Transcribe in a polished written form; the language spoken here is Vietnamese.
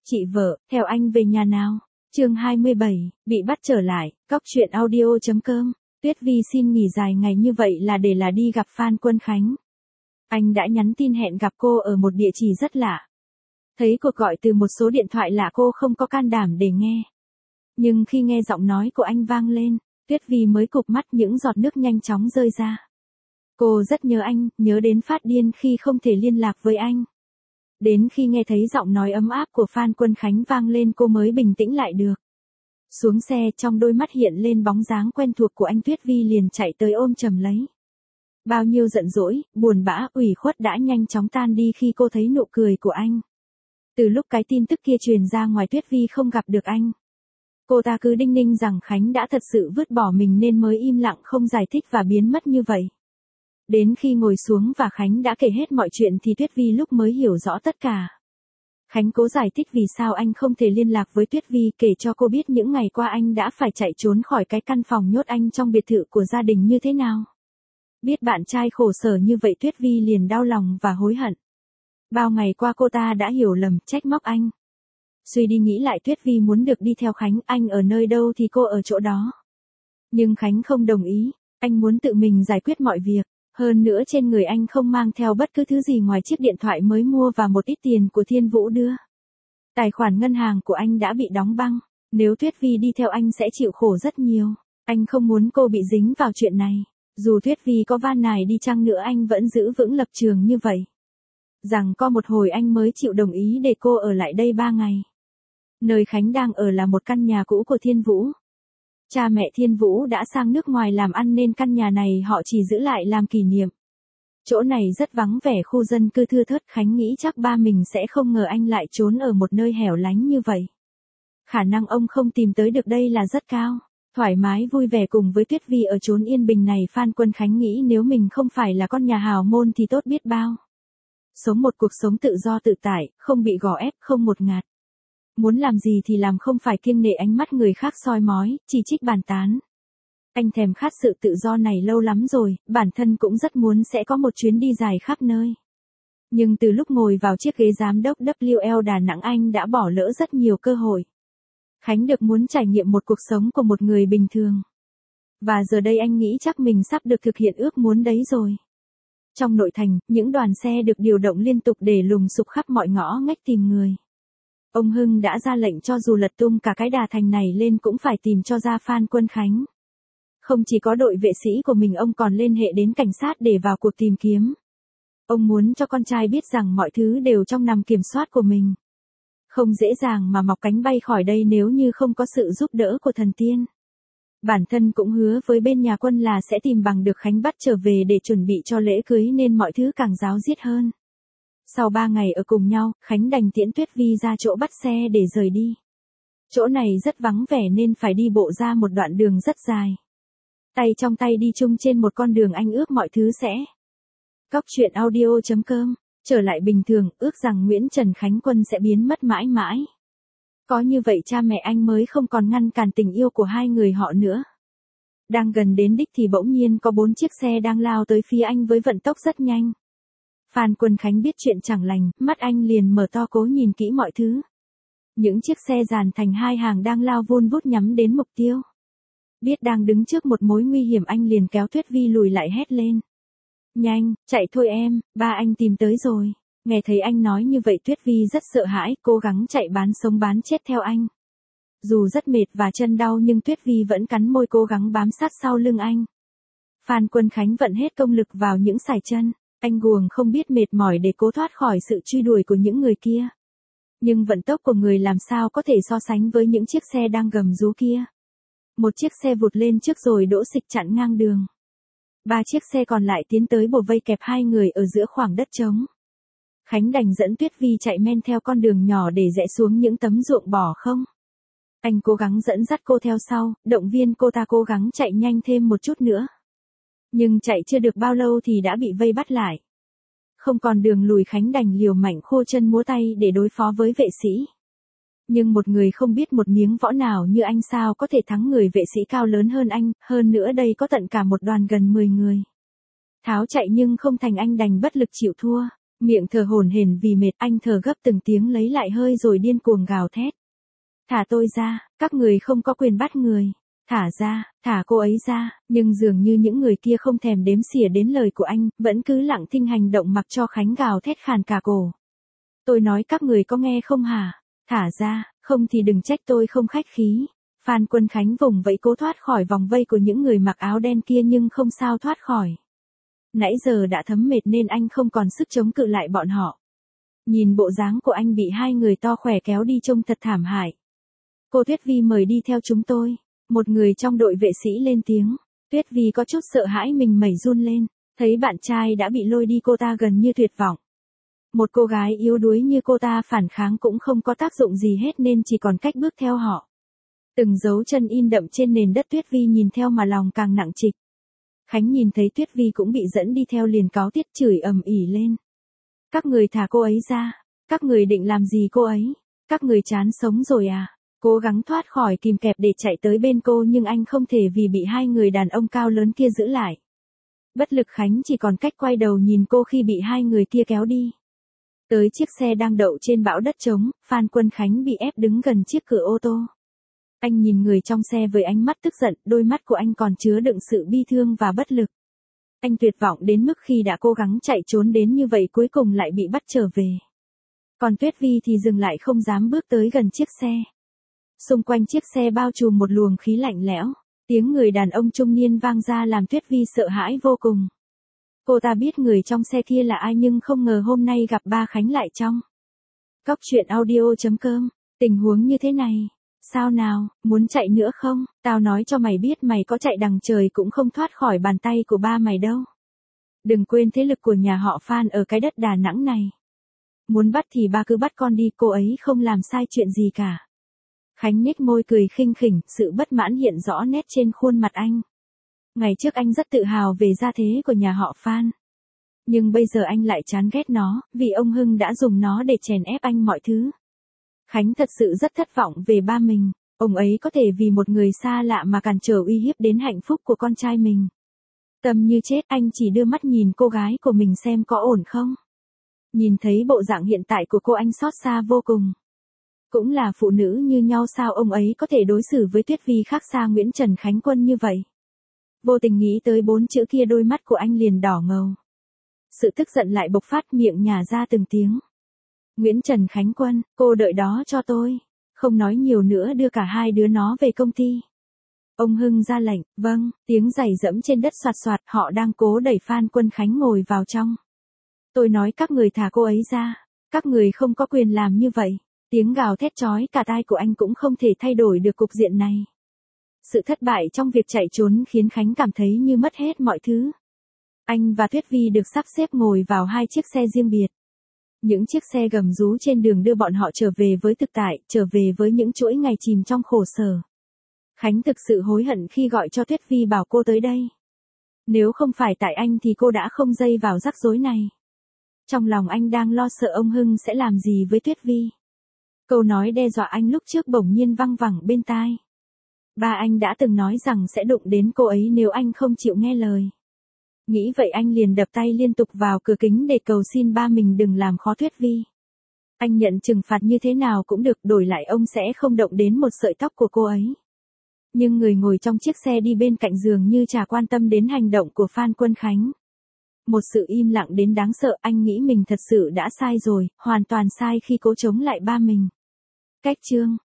Chị vợ, theo anh về nhà nào? Chương 27, bị bắt trở lại, Cóc truyện audio.com. Tuyết Vi xin nghỉ dài ngày như vậy là để đi gặp Phan Quân Khánh. Anh đã nhắn tin hẹn gặp cô ở một địa chỉ rất lạ. Thấy cuộc gọi từ một số điện thoại lạ cô không có can đảm để nghe. Nhưng khi nghe giọng nói của anh vang lên, Tuyết Vi mới cụp mắt, những giọt nước nhanh chóng rơi ra. Cô rất nhớ anh, nhớ đến phát điên khi không thể liên lạc với anh. Đến khi nghe thấy giọng nói ấm áp của Phan Quân Khánh vang lên cô mới bình tĩnh lại được. Xuống xe, trong đôi mắt hiện lên bóng dáng quen thuộc của anh, Tuyết Vi liền chạy tới ôm chầm lấy. Bao nhiêu giận dỗi, buồn bã, ủy khuất đã nhanh chóng tan đi khi cô thấy nụ cười của anh. Từ lúc cái tin tức kia truyền ra ngoài, Tuyết Vi không gặp được anh. Cô ta cứ đinh ninh rằng Khánh đã thật sự vứt bỏ mình nên mới im lặng không giải thích và biến mất như vậy. Đến khi ngồi xuống và Khánh đã kể hết mọi chuyện thì Tuyết Vi lúc mới hiểu rõ tất cả. Khánh cố giải thích vì sao anh không thể liên lạc với Tuyết Vi, kể cho cô biết những ngày qua anh đã phải chạy trốn khỏi cái căn phòng nhốt anh trong biệt thự của gia đình như thế nào. Biết bạn trai khổ sở như vậy, Tuyết Vi liền đau lòng và hối hận. Bao ngày qua cô ta đã hiểu lầm, trách móc anh. Suy đi nghĩ lại, Tuyết Vi muốn được đi theo Khánh, anh ở nơi đâu thì cô ở chỗ đó. Nhưng Khánh không đồng ý, anh muốn tự mình giải quyết mọi việc. Hơn nữa trên người anh không mang theo bất cứ thứ gì ngoài chiếc điện thoại mới mua và một ít tiền của Thiên Vũ đưa. Tài khoản ngân hàng của anh đã bị đóng băng, nếu Tuyết Vi đi theo anh sẽ chịu khổ rất nhiều. Anh không muốn cô bị dính vào chuyện này. Dù Tuyết Vi có van nài đi chăng nữa anh vẫn giữ vững lập trường như vậy. Rằng có một hồi anh mới chịu đồng ý để cô ở lại đây 3 ngày. Nơi Khánh đang ở là một căn nhà cũ của Thiên Vũ. Cha mẹ Thiên Vũ đã sang nước ngoài làm ăn nên căn nhà này họ chỉ giữ lại làm kỷ niệm. Chỗ này rất vắng vẻ, khu dân cư thưa thớt, Khánh nghĩ chắc ba mình sẽ không ngờ anh lại trốn ở một nơi hẻo lánh như vậy. Khả năng ông không tìm tới được đây là rất cao. Thoải mái vui vẻ cùng với Tuyết Vi ở chốn yên bình này, Phan Quân Khánh nghĩ nếu mình không phải là con nhà hào môn thì tốt biết bao. Sống một cuộc sống tự do tự tại, không bị gò ép, không một ngạt. Muốn làm gì thì làm, không phải kiêng nể ánh mắt người khác soi mói, chỉ trích bàn tán. Anh thèm khát sự tự do này lâu lắm rồi, bản thân cũng rất muốn sẽ có một chuyến đi dài khắp nơi. Nhưng từ lúc ngồi vào chiếc ghế giám đốc WL Đà Nẵng anh đã bỏ lỡ rất nhiều cơ hội. Khánh được muốn trải nghiệm một cuộc sống của một người bình thường. Và giờ đây anh nghĩ chắc mình sắp được thực hiện ước muốn đấy rồi. Trong nội thành, những đoàn xe được điều động liên tục để lùng sục khắp mọi ngõ ngách tìm người. Ông Hưng đã ra lệnh cho dù lật tung cả cái Đà Thành này lên cũng phải tìm cho ra Phan Quân Khánh. Không chỉ có đội vệ sĩ của mình, ông còn liên hệ đến cảnh sát để vào cuộc tìm kiếm. Ông muốn cho con trai biết rằng mọi thứ đều trong nằm kiểm soát của mình. Không dễ dàng mà mọc cánh bay khỏi đây nếu như không có sự giúp đỡ của thần tiên. Bản thân cũng hứa với bên nhà Quân là sẽ tìm bằng được Khánh bắt trở về để chuẩn bị cho lễ cưới nên mọi thứ càng ráo riết hơn. Sau 3 ngày ở cùng nhau, Khánh đành tiễn Tuyết Vi ra chỗ bắt xe để rời đi. Chỗ này rất vắng vẻ nên phải đi bộ ra một đoạn đường rất dài. Tay trong tay đi chung trên một con đường, anh ước mọi thứ sẽ. Cóc truyện audio.com. Trở lại bình thường, ước rằng Nguyễn Trần Khánh Quân sẽ biến mất mãi mãi. Có như vậy cha mẹ anh mới không còn ngăn cản tình yêu của hai người họ nữa. Đang gần đến đích thì bỗng nhiên có 4 chiếc xe đang lao tới phía anh với vận tốc rất nhanh. Phan Quân Khánh biết chuyện chẳng lành, mắt anh liền mở to cố nhìn kỹ mọi thứ. Những chiếc xe dàn thành hai hàng đang lao vun vút nhắm đến mục tiêu. Biết đang đứng trước một mối nguy hiểm, anh liền kéo Tuyết Vi lùi lại, hét lên. Nhanh, chạy thôi em, ba anh tìm tới rồi. Nghe thấy anh nói như vậy Tuyết Vi rất sợ hãi, cố gắng chạy bán sống bán chết theo anh. Dù rất mệt và chân đau nhưng Tuyết Vi vẫn cắn môi cố gắng bám sát sau lưng anh. Phan Quân Khánh vận hết công lực vào những sải chân. Anh guồng không biết mệt mỏi để cố thoát khỏi sự truy đuổi của những người kia. Nhưng vận tốc của người làm sao có thể so sánh với những chiếc xe đang gầm rú kia. Một chiếc xe vụt lên trước rồi đỗ xịch chặn ngang đường. 3 chiếc xe còn lại tiến tới bổ vây kẹp hai người ở giữa khoảng đất trống. Khánh đành dẫn Tuyết Vi chạy men theo con đường nhỏ để rẽ xuống những tấm ruộng bỏ không. Anh cố gắng dẫn dắt cô theo sau, động viên cô ta cố gắng chạy nhanh thêm một chút nữa. Nhưng chạy chưa được bao lâu thì đã bị vây bắt lại. Không còn đường lùi, Khánh đành liều mạnh khô chân múa tay để đối phó với vệ sĩ. Nhưng một người không biết một miếng võ nào như anh sao có thể thắng người vệ sĩ cao lớn hơn anh, hơn nữa đây có tận cả một đoàn gần 10 người. Tháo chạy nhưng không thành, anh đành bất lực chịu thua. Miệng thở hổn hển vì mệt, anh thở gấp từng tiếng lấy lại hơi rồi điên cuồng gào thét. Thả tôi ra, các người không có quyền bắt người. Thả ra, thả cô ấy ra, nhưng dường như những người kia không thèm đếm xỉa đến lời của anh, vẫn cứ lặng thinh hành động mặc cho Khánh gào thét khàn cả cổ. Tôi nói các người có nghe không hả? Thả ra, không thì đừng trách tôi không khách khí. Phan Quân Khánh vùng vẫy cố thoát khỏi vòng vây của những người mặc áo đen kia nhưng không sao thoát khỏi. Nãy giờ đã thấm mệt nên anh không còn sức chống cự lại bọn họ. Nhìn bộ dáng của anh bị hai người to khỏe kéo đi trông thật thảm hại. Cô Tuyết Vi mời đi theo chúng tôi. Một người trong đội vệ sĩ lên tiếng. Tuyết Vi có chút sợ hãi mình mẩy run lên. Thấy bạn trai đã bị lôi đi cô ta gần như tuyệt vọng. Một cô gái yếu đuối như cô ta phản kháng cũng không có tác dụng gì hết nên chỉ còn cách bước theo họ. Từng dấu chân in đậm trên nền đất Tuyết Vi nhìn theo mà lòng càng nặng trịch. Khánh nhìn thấy Tuyết Vi cũng bị dẫn đi theo liền cáu tiết chửi ầm ĩ lên. Các người thả cô ấy ra. Các người định làm gì cô ấy? Các người chán sống rồi à? Cố gắng thoát khỏi kìm kẹp để chạy tới bên cô nhưng anh không thể vì bị hai người đàn ông cao lớn kia giữ lại. Bất lực Khánh chỉ còn cách quay đầu nhìn cô khi bị hai người kia kéo đi. Tới chiếc xe đang đậu trên bãi đất trống, Phan Quân Khánh bị ép đứng gần chiếc cửa ô tô. Anh nhìn người trong xe với ánh mắt tức giận, đôi mắt của anh còn chứa đựng sự bi thương và bất lực. Anh tuyệt vọng đến mức khi đã cố gắng chạy trốn đến như vậy cuối cùng lại bị bắt trở về. Còn Tuyết Vi thì dừng lại không dám bước tới gần chiếc xe. Xung quanh chiếc xe bao trùm một luồng khí lạnh lẽo, tiếng người đàn ông trung niên vang ra làm Tuyết Vi sợ hãi vô cùng. Cô ta biết người trong xe kia là ai nhưng không ngờ hôm nay gặp ba Khánh lại trong. Cóc truyện audio.com, tình huống như thế này. Sao nào, muốn chạy nữa không? Tao nói cho mày biết mày có chạy đằng trời cũng không thoát khỏi bàn tay của ba mày đâu. Đừng quên thế lực của nhà họ Phan ở cái đất Đà Nẵng này. Muốn bắt thì ba cứ bắt con đi, cô ấy không làm sai chuyện gì cả. Khánh nhếch môi cười khinh khỉnh, sự bất mãn hiện rõ nét trên khuôn mặt anh. Ngày trước anh rất tự hào về gia thế của nhà họ Phan. Nhưng bây giờ anh lại chán ghét nó, vì ông Hưng đã dùng nó để chèn ép anh mọi thứ. Khánh thật sự rất thất vọng về ba mình, ông ấy có thể vì một người xa lạ mà cản trở uy hiếp đến hạnh phúc của con trai mình. Tâm như chết, anh chỉ đưa mắt nhìn cô gái của mình xem có ổn không. Nhìn thấy bộ dạng hiện tại của cô anh xót xa vô cùng. Cũng là phụ nữ như nhau sao ông ấy có thể đối xử với Tuyết Vi khác xa Nguyễn Trần Khánh Quân như vậy. Vô tình nghĩ tới 4 chữ kia đôi mắt của anh liền đỏ ngầu. Sự tức giận lại bộc phát miệng nhả ra từng tiếng. Nguyễn Trần Khánh Quân, cô đợi đó cho tôi. Không nói nhiều nữa đưa cả hai đứa nó về công ty. Ông Hưng ra lệnh, vâng, tiếng giày dẫm trên đất soạt soạt, họ đang cố đẩy Phan Quân Khánh ngồi vào trong. Tôi nói các người thả cô ấy ra. Các người không có quyền làm như vậy. Tiếng gào thét chói cả tai của anh cũng không thể thay đổi được cục diện này. Sự thất bại trong việc chạy trốn khiến Khánh cảm thấy như mất hết mọi thứ. Anh và Tuyết Vi được sắp xếp ngồi vào hai chiếc xe riêng biệt. Những chiếc xe gầm rú trên đường đưa bọn họ trở về với thực tại, trở về với những chuỗi ngày chìm trong khổ sở. Khánh thực sự hối hận khi gọi cho Tuyết Vi bảo cô tới đây. Nếu không phải tại anh thì cô đã không dây vào rắc rối này. Trong lòng anh đang lo sợ ông Hưng sẽ làm gì với Tuyết Vi. Câu nói đe dọa anh lúc trước bỗng nhiên văng vẳng bên tai. Ba anh đã từng nói rằng sẽ đụng đến cô ấy nếu anh không chịu nghe lời. Nghĩ vậy anh liền đập tay liên tục vào cửa kính để cầu xin ba mình đừng làm khó Tuyết Vi. Anh nhận trừng phạt như thế nào cũng được, đổi lại ông sẽ không động đến một sợi tóc của cô ấy. Nhưng người ngồi trong chiếc xe đi bên cạnh giường như chả quan tâm đến hành động của Phan Quân Khánh. Một sự im lặng đến đáng sợ, anh nghĩ mình thật sự đã sai rồi, hoàn toàn sai khi cố chống lại ba mình. Cách chương